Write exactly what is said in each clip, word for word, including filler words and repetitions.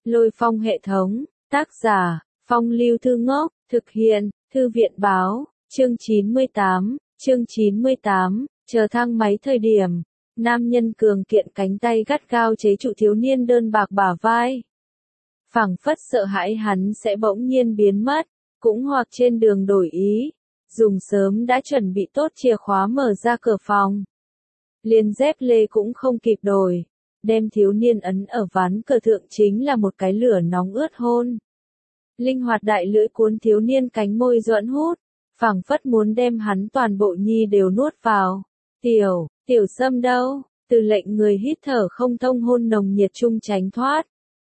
Lôi Phong hệ thống, tác giả, Phong Lưu Thư Ngốc, thực hiện, Thư viện Báo, chương chín mươi tám, chương chín mươi tám, chờ thang máy thời điểm, nam nhân cường kiện cánh tay gắt gao chế trụ thiếu niên đơn bạc bả vai. Phảng phất sợ hãi hắn sẽ bỗng nhiên biến mất, cũng hoặc trên đường đổi ý, dùng sớm đã chuẩn bị tốt chìa khóa mở ra cửa phòng. Liền dép lê cũng không kịp đổi, đem thiếu niên ấn ở ván cửa thượng chính là một cái lửa nóng ướt hôn. Linh hoạt đại lưỡi cuốn thiếu niên cánh môi duẫn hút, phảng phất muốn đem hắn toàn bộ nhi đều nuốt vào. Tiểu, tiểu Sâm đâu? Từ lệnh người hít thở không thông hôn nồng nhiệt chung tránh thoát.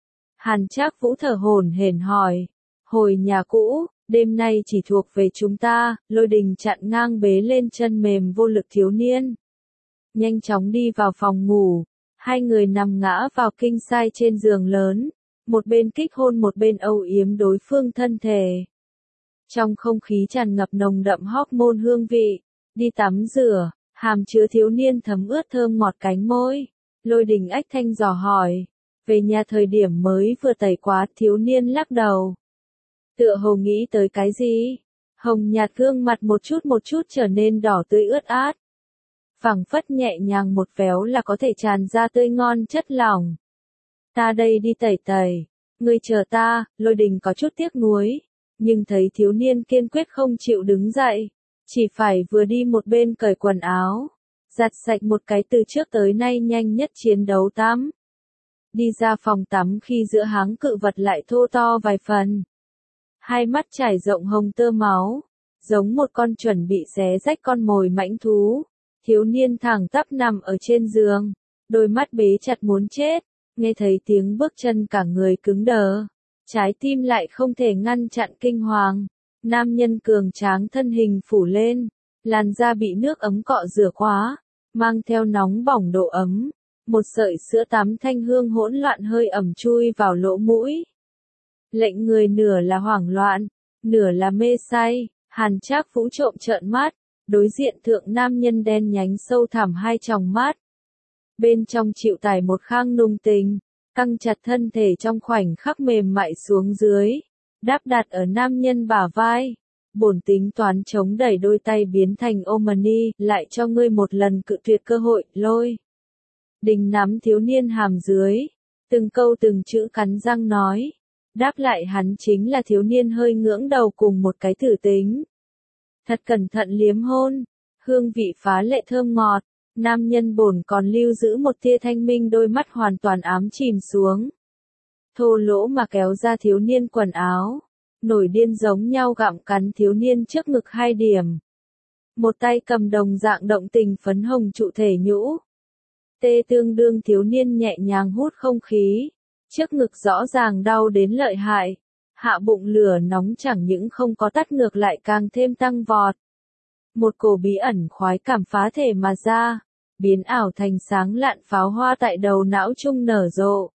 Hàn Trác Vũ thở hổn hển hỏi, hồi nhà cũ, đêm nay chỉ thuộc về chúng ta. Lôi Đình chặn ngang bế lên chân mềm vô lực thiếu niên. Nhanh chóng đi vào phòng ngủ, hai người nằm ngã vào kinh sai trên giường lớn, một bên kích hôn một bên âu yếm đối phương thân thể. Trong không khí tràn ngập nồng đậm hormone hương vị, đi tắm rửa, hàm chứa thiếu niên thấm ướt thơm ngọt cánh môi. Lôi Đình ách thanh dò hỏi, về nhà thời điểm mới vừa tẩy quá. Thiếu niên lắc đầu, tựa hồ nghĩ tới cái gì, hồng nhạt gương mặt một chút một chút trở nên đỏ tươi ướt át. Phảng phất nhẹ nhàng một véo là có thể tràn ra tươi ngon chất lỏng. Ta đây đi tẩy tẩy, ngươi chờ ta. Lôi Đình có chút tiếc nuối, nhưng thấy thiếu niên kiên quyết không chịu đứng dậy, chỉ phải vừa đi một bên cởi quần áo, giặt sạch một cái từ trước tới nay nhanh nhất chiến đấu tắm. Đi ra phòng tắm khi giữa háng cự vật lại thô to vài phần. Hai mắt trải rộng hồng tơ máu, giống một con chuẩn bị xé rách con mồi mãnh thú. Thiếu niên thẳng tắp nằm ở trên giường, đôi mắt bế chặt muốn chết, nghe thấy tiếng bước chân cả người cứng đờ, trái tim lại không thể ngăn chặn kinh hoàng. Nam nhân cường tráng thân hình phủ lên, làn da bị nước ấm cọ rửa quá, mang theo nóng bỏng độ ấm, một sợi sữa tắm thanh hương hỗn loạn hơi ẩm chui vào lỗ mũi. Lệnh người nửa là hoảng loạn, nửa là mê say. Hàn Trác Vũ trộm trợn mắt, đối diện thượng nam nhân đen nhánh sâu thẳm hai tròng mắt. Bên trong chịu tải một khang nung tình, căng chặt thân thể trong khoảnh khắc mềm mại xuống dưới, đáp đặt ở nam nhân bả vai. Bổn tính toán chống đẩy đôi tay biến thành Omani, lại cho ngươi một lần cự tuyệt cơ hội. Lôi Đình nắm thiếu niên hàm dưới, từng câu từng chữ cắn răng nói. Đáp lại hắn chính là thiếu niên hơi ngưỡng đầu cùng một cái thử tính. Thật cẩn thận liếm hôn, hương vị phá lệ thơm ngọt, nam nhân bổn còn lưu giữ một tia thanh minh đôi mắt hoàn toàn ám chìm xuống. Thô lỗ mà kéo ra thiếu niên quần áo, nổi điên giống nhau gặm cắn thiếu niên trước ngực hai điểm. Một tay cầm đồng dạng động tình phấn hồng trụ thể nhũ. Tê tương đương thiếu niên nhẹ nhàng hút không khí, trước ngực rõ ràng đau đến lợi hại. Hạ bụng lửa nóng chẳng những không có tắt ngược lại càng thêm tăng vọt. Một cổ bí ẩn khoái cảm phá thể mà ra, biến ảo thành sáng lạn pháo hoa tại đầu não trung nở rộ.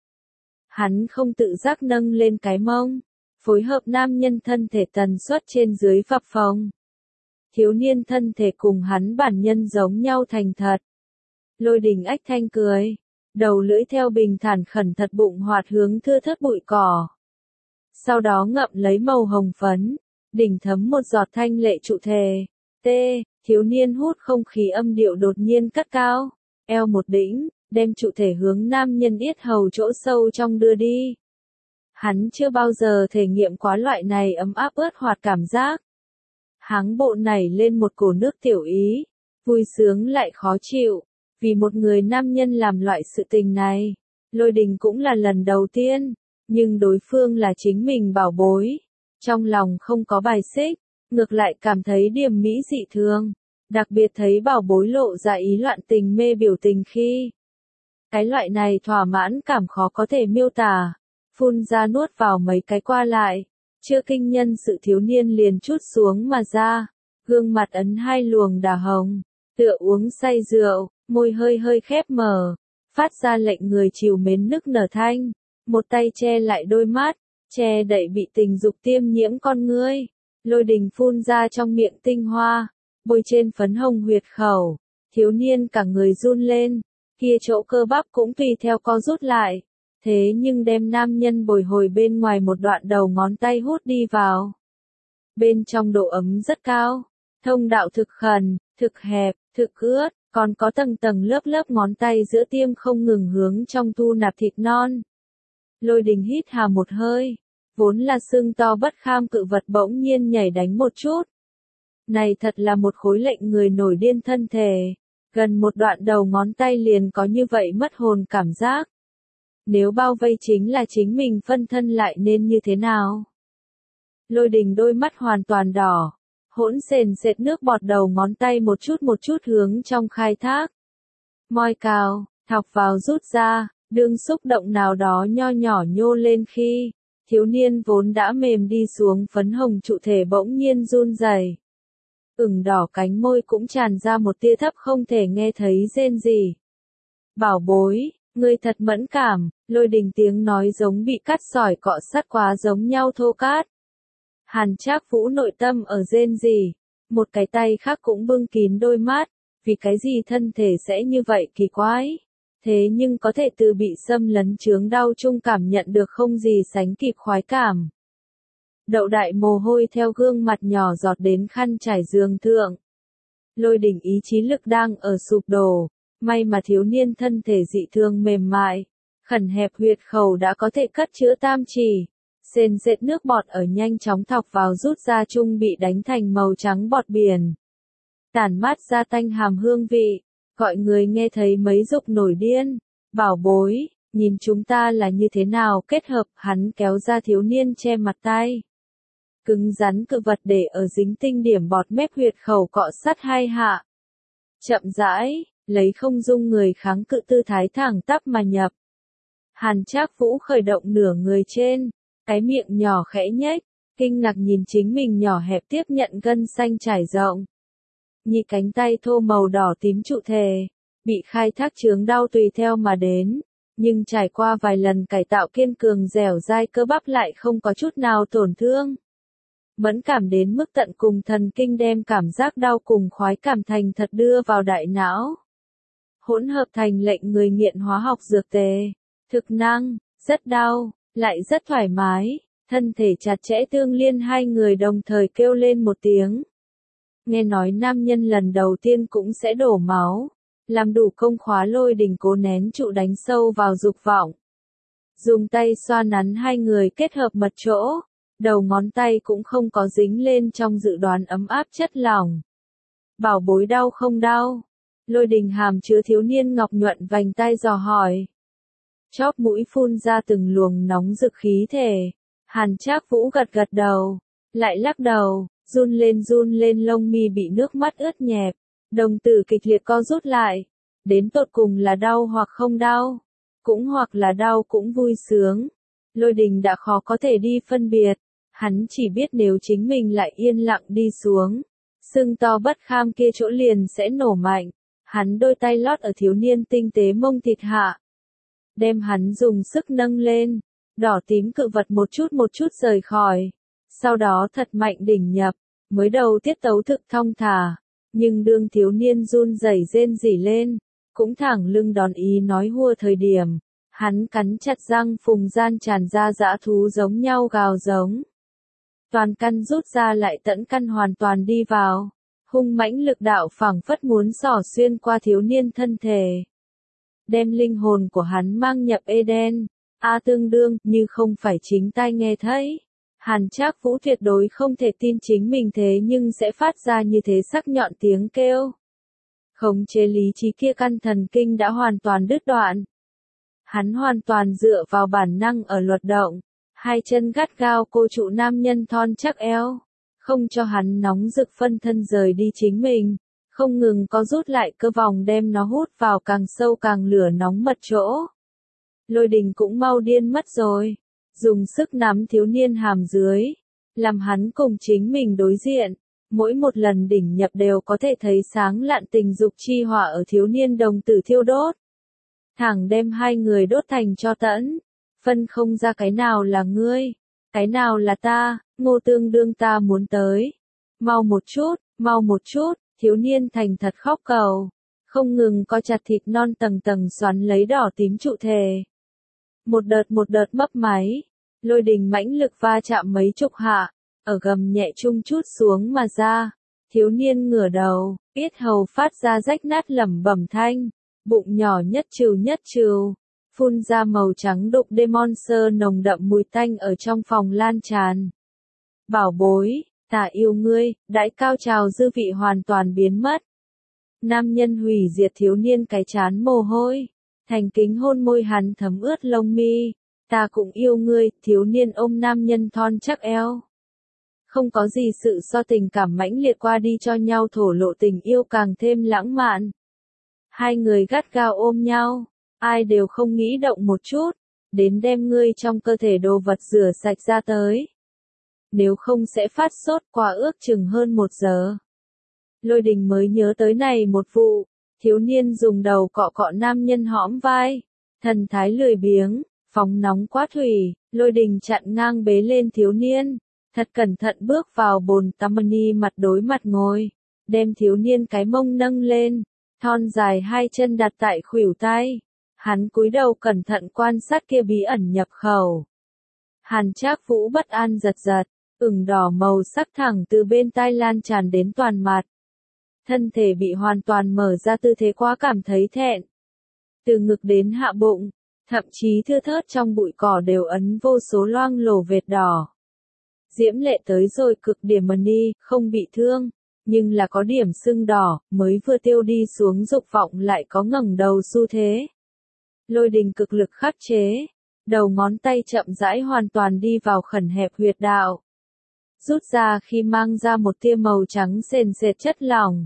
Hắn không tự giác nâng lên cái mông, phối hợp nam nhân thân thể tần suất trên dưới phập phồng. Thiếu niên thân thể cùng hắn bản nhân giống nhau thành thật. Lôi Đình ách thanh cười, đầu lưỡi theo bình thản khẩn thật bụng hoạt hướng thưa thớt bụi cỏ. Sau đó ngậm lấy màu hồng phấn, đỉnh thấm một giọt thanh lệ trụ thể. T, thiếu niên hút không khí âm điệu đột nhiên cất cao, eo một đĩnh, đem trụ thể hướng nam nhân yết hầu chỗ sâu trong đưa đi. Hắn chưa bao giờ thể nghiệm quá loại này ấm áp ướt hoạt cảm giác. Háng bộ nảy lên một cổ nước tiểu ý, vui sướng lại khó chịu, vì một người nam nhân làm loại sự tình này. Lôi Đình cũng là lần đầu tiên. Nhưng đối phương là chính mình bảo bối, trong lòng không có bài xích, ngược lại cảm thấy điềm mỹ dị thường, đặc biệt thấy bảo bối lộ ra ý loạn tình mê biểu tình khi. Cái loại này thỏa mãn cảm khó có thể miêu tả, phun ra nuốt vào mấy cái qua lại, chưa kinh nhân sự thiếu niên liền chút xuống mà ra, gương mặt ấn hai luồng đà hồng, tựa uống say rượu, môi hơi hơi khép mở, phát ra lệnh người trìu mến nức nở thanh. Một tay che lại đôi mắt, che đậy bị tình dục tiêm nhiễm con ngươi. Lôi Đình phun ra trong miệng tinh hoa, bôi trên phấn hồng huyệt khẩu. Thiếu niên cả người run lên, kia chỗ cơ bắp cũng tùy theo co rút lại. Thế nhưng đem nam nhân bồi hồi bên ngoài một đoạn đầu ngón tay hút đi vào. Bên trong độ ấm rất cao, thông đạo thực khẩn, thực hẹp, thực ướt, còn có tầng tầng lớp lớp ngón tay giữa tiêm không ngừng hướng trong thu nạp thịt non. Lôi Đình hít hà một hơi, vốn là xương to bất kham cự vật bỗng nhiên nhảy đánh một chút. Này thật là một khối lệnh người nổi điên thân thể, gần một đoạn đầu ngón tay liền có như vậy mất hồn cảm giác. Nếu bao vây chính là chính mình phân thân lại nên như thế nào? Lôi Đình đôi mắt hoàn toàn đỏ, hỗn sền sệt nước bọt đầu ngón tay một chút một chút hướng trong khai thác. Moi cào, thọc vào rút ra, đương xúc động nào đó nho nhỏ nhô lên khi, thiếu niên vốn đã mềm đi xuống phấn hồng trụ thể bỗng nhiên run rẩy. Ửng đỏ cánh môi cũng tràn ra một tia thấp không thể nghe thấy rên gì. Bảo bối, ngươi thật mẫn cảm, Lôi Đình tiếng nói giống bị cắt sỏi cọ sắt quá giống nhau thô cát. Hàn Trác Vũ nội tâm ở rên gì, một cái tay khác cũng bưng kín đôi mắt, vì cái gì thân thể sẽ như vậy kỳ quái. Thế nhưng có thể từ bị xâm lấn chướng đau chung cảm nhận được không gì sánh kịp khoái cảm. Đậu đại mồ hôi theo gương mặt nhỏ giọt đến khăn trải giường thượng. Lôi Đình ý chí lực đang ở sụp đổ, may mà thiếu niên thân thể dị thương mềm mại, khẩn hẹp huyệt khẩu đã có thể cất chữa tam trì. Sền sệt nước bọt ở nhanh chóng thọc vào rút ra chung bị đánh thành màu trắng bọt biển. Tản mát ra tanh hàm hương vị, gọi người nghe thấy mấy dục nổi điên. Bảo bối, nhìn chúng ta là như thế nào kết hợp, hắn kéo ra thiếu niên che mặt tay. Cứng rắn cự vật để ở dính tinh điểm bọt mép huyệt khẩu cọ sắt hai hạ. Chậm rãi, lấy không dung người kháng cự tư thái thẳng tắp mà nhập. Hàn Trác Vũ khởi động nửa người trên, cái miệng nhỏ khẽ nhếch, kinh ngạc nhìn chính mình nhỏ hẹp tiếp nhận gân xanh trải rộng. Nhị cánh tay thô màu đỏ tím trụ thể, bị khai thác chướng đau tùy theo mà đến, nhưng trải qua vài lần cải tạo kiên cường dẻo dai cơ bắp lại không có chút nào tổn thương. Mẫn cảm đến mức tận cùng thần kinh đem cảm giác đau cùng khoái cảm thành thật đưa vào đại não. Hỗn hợp thành lệnh người nghiện hóa học dược tề, thực năng, rất đau, lại rất thoải mái, thân thể chặt chẽ tương liên hai người đồng thời kêu lên một tiếng. Nghe nói nam nhân lần đầu tiên cũng sẽ đổ máu, làm đủ công khóa Lôi Đình cố nén trụ đánh sâu vào dục vọng. Dùng tay xoa nắn hai người kết hợp mật chỗ, đầu ngón tay cũng không có dính lên trong dự đoán ấm áp chất lỏng. Bảo bối đau không đau? Lôi Đình hàm chứa thiếu niên ngọc nhuận vành tai dò hỏi. Chóp mũi phun ra từng luồng nóng rực khí thể. Hàn Trác Vũ gật gật đầu, lại lắc đầu, run lên run lên lông mi bị nước mắt ướt nhẹp, đồng tử kịch liệt co rút lại. Đến tột cùng là đau hoặc không đau, cũng hoặc là đau cũng vui sướng. Lôi Đình đã khó có thể đi phân biệt, hắn chỉ biết nếu chính mình lại yên lặng đi xuống, xương to bất kham kia chỗ liền sẽ nổ mạnh. Hắn đôi tay lót ở thiếu niên tinh tế mông thịt hạ, đem hắn dùng sức nâng lên, đỏ tím cự vật một chút một chút rời khỏi, sau đó thật mạnh đỉnh nhập, mới đầu tiết tấu thực thong thả, nhưng đương thiếu niên run rẩy rên rỉ lên, cũng thẳng lưng đòn ý nói hua thời điểm, hắn cắn chặt răng phùng gian tràn ra dã thú giống nhau gào giống. Toàn căn rút ra lại tận căn hoàn toàn đi vào, hung mãnh lực đạo phảng phất muốn xỏ xuyên qua thiếu niên thân thể. Đem linh hồn của hắn mang nhập Eden, a tương đương như không phải chính tai nghe thấy. Hàn Trác Vũ tuyệt đối không thể tin chính mình thế nhưng sẽ phát ra như thế sắc nhọn tiếng kêu. Khống chế lý trí kia căn thần kinh đã hoàn toàn đứt đoạn. Hắn hoàn toàn dựa vào bản năng ở luật động, hai chân gắt gao cô trụ nam nhân thon chắc eo, không cho hắn nóng rực phân thân rời đi chính mình, không ngừng có rút lại cơ vòng đem nó hút vào càng sâu càng lửa nóng mật chỗ. Lôi Đình cũng mau điên mất rồi, dùng sức nắm thiếu niên hàm dưới, làm hắn cùng chính mình đối diện, mỗi một lần đỉnh nhập đều có thể thấy sáng lạn tình dục chi hỏa ở thiếu niên đồng tử thiêu đốt. Thẳng đem hai người đốt thành cho tẫn, phân không ra cái nào là ngươi, cái nào là ta, Ngô tương đương ta muốn tới. Mau một chút, mau một chút, thiếu niên thành thật khóc cầu, không ngừng co chặt thịt non tầng tầng xoắn lấy đỏ tím trụ thể. Một đợt một đợt mấp máy, Lôi Đình mãnh lực va chạm mấy chục hạ, ở gầm nhẹ chung chút xuống mà ra. Thiếu niên ngửa đầu, yết hầu phát ra rách nát lẩm bẩm thanh, bụng nhỏ nhất trừ nhất trừ, phun ra màu trắng đục Demonster nồng đậm mùi tanh ở trong phòng lan tràn. Bảo bối, ta yêu ngươi, đãi cao trào dư vị hoàn toàn biến mất. Nam nhân hủy diệt thiếu niên cái chán mồ hôi, thành kính hôn môi hắn thấm ướt lông mi. Ta cũng yêu ngươi, thiếu niên ôm nam nhân thon chắc eo. Không có gì sự so tình cảm mãnh liệt qua đi cho nhau thổ lộ tình yêu càng thêm lãng mạn. Hai người gắt gao ôm nhau, ai đều không nghĩ động một chút, đến đem ngươi trong cơ thể đồ vật rửa sạch ra tới. Nếu không sẽ phát sốt qua ước chừng hơn một giờ. Lôi Đình mới nhớ tới này một vụ, thiếu niên dùng đầu cọ cọ nam nhân hõm vai, thần thái lười biếng, phóng nóng quá thủy, Lôi Đình chặn ngang bế lên thiếu niên, thật cẩn thận bước vào bồn tắm mani mặt đối mặt ngồi, đem thiếu niên cái mông nâng lên, thon dài hai chân đặt tại khuỷu tay, hắn cúi đầu cẩn thận quan sát kia bí ẩn nhập khẩu. Hàn Trác Vũ bất an giật giật, ửng đỏ màu sắc thẳng từ bên tai lan tràn đến toàn mặt. Thân thể bị hoàn toàn mở ra tư thế quá cảm thấy thẹn. Từ ngực đến hạ bụng, thậm chí thưa thớt trong bụi cỏ đều ấn vô số loang lổ vệt đỏ. Diễm lệ tới rồi cực điểm mani, không bị thương, nhưng là có điểm sưng đỏ, mới vừa tiêu đi xuống dục vọng lại có ngẩng đầu xu thế. Lôi Đình cực lực khắc chế, đầu ngón tay chậm rãi hoàn toàn đi vào khẩn hẹp huyệt đạo. Rút ra khi mang ra một tia màu trắng sền sệt chất lỏng.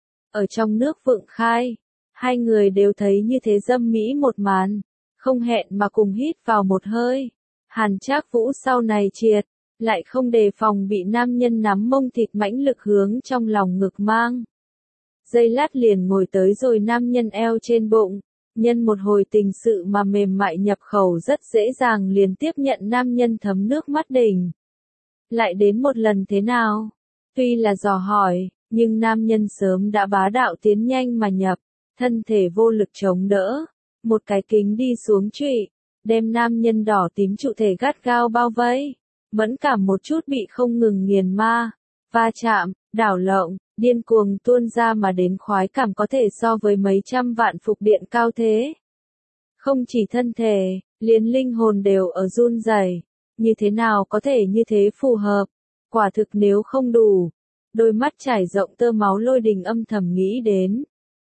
Ở trong nước vượng khai, hai người đều thấy như thế dâm mỹ một màn, không hẹn mà cùng hít vào một hơi. Hàn Trác Vũ sau này triệt, lại không đề phòng bị nam nhân nắm mông thịt mãnh lực hướng trong lòng ngực mang. Giây lát liền ngồi tới rồi nam nhân eo trên bụng, nhân một hồi tình sự mà mềm mại nhập khẩu rất dễ dàng liền tiếp nhận nam nhân thấm nước mắt đỉnh. Lại đến một lần thế nào? Tuy là dò hỏi, nhưng nam nhân sớm đã bá đạo tiến nhanh mà nhập, thân thể vô lực chống đỡ, một cái kính đi xuống trụy, đem nam nhân đỏ tím trụ thể gắt gao bao vây, mẫn cảm một chút bị không ngừng nghiền ma, va chạm, đảo lộn, điên cuồng tuôn ra mà đến khoái cảm có thể so với mấy trăm vạn phục điện cao thế. Không chỉ thân thể, liền linh hồn đều ở run rẩy, như thế nào có thể như thế phù hợp, quả thực nếu không đủ. Đôi mắt trải rộng tơ máu Lôi Đình âm thầm nghĩ đến.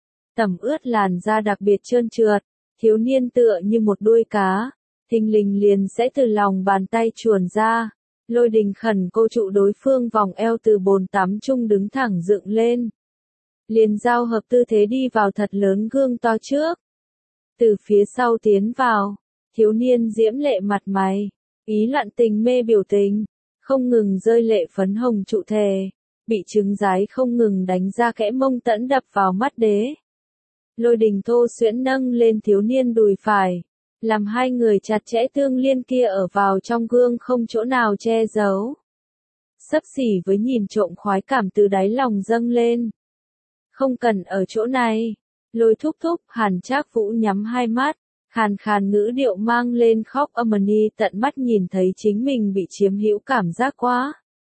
Tẩm ướt làn da đặc biệt trơn trượt, thiếu niên tựa như một đuôi cá, thình lình liền sẽ từ lòng bàn tay chuồn ra. Lôi Đình khẩn cô trụ đối phương vòng eo từ bồn tắm chung đứng thẳng dựng lên. Liền giao hợp tư thế đi vào thật lớn gương to trước. Từ phía sau tiến vào, thiếu niên diễm lệ mặt mày, ý loạn tình mê biểu tình, không ngừng rơi lệ phấn hồng trụ thể. Bị trứng rái không ngừng đánh ra kẽ mông tẫn đập vào mắt đế. Lôi Đình thô xuyễn nâng lên thiếu niên đùi phải, làm hai người chặt chẽ tương liên kia ở vào trong gương không chỗ nào che giấu. Xấp xỉ với nhìn trộm khoái cảm từ đáy lòng dâng lên. Không cần ở chỗ này, Lôi thúc thúc. Hàn Trác Vũ nhắm hai mắt, khàn khàn ngữ điệu mang lên khóc âm ni, tận mắt nhìn thấy chính mình bị chiếm hữu cảm giác quá.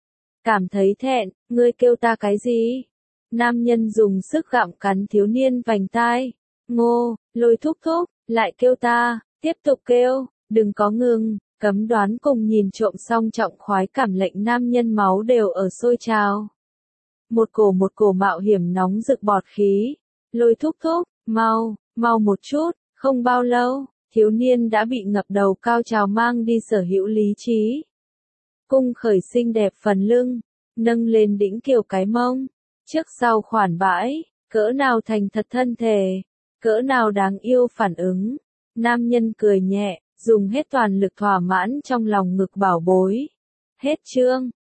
Cảm thấy thẹn, ngươi kêu ta cái gì? Nam nhân dùng sức gặm cắn thiếu niên vành tai. Ngô, Lôi thúc thúc, lại kêu ta, tiếp tục kêu, đừng có ngừng, cấm đoán cùng nhìn trộm song trọng khoái cảm lệnh nam nhân máu đều ở sôi trào. Một cổ một cổ mạo hiểm nóng rực bọt khí. Lôi thúc thúc, mau, mau một chút, không bao lâu, thiếu niên đã bị ngập đầu cao trào mang đi sở hữu lý trí. Cung khởi xinh đẹp phần lưng, nâng lên đĩnh kiều cái mông, trước sau khoản bãi, cỡ nào thành thật thân thể, cỡ nào đáng yêu phản ứng. Nam nhân cười nhẹ, dùng hết toàn lực thỏa mãn trong lòng ngực bảo bối. Hết chương.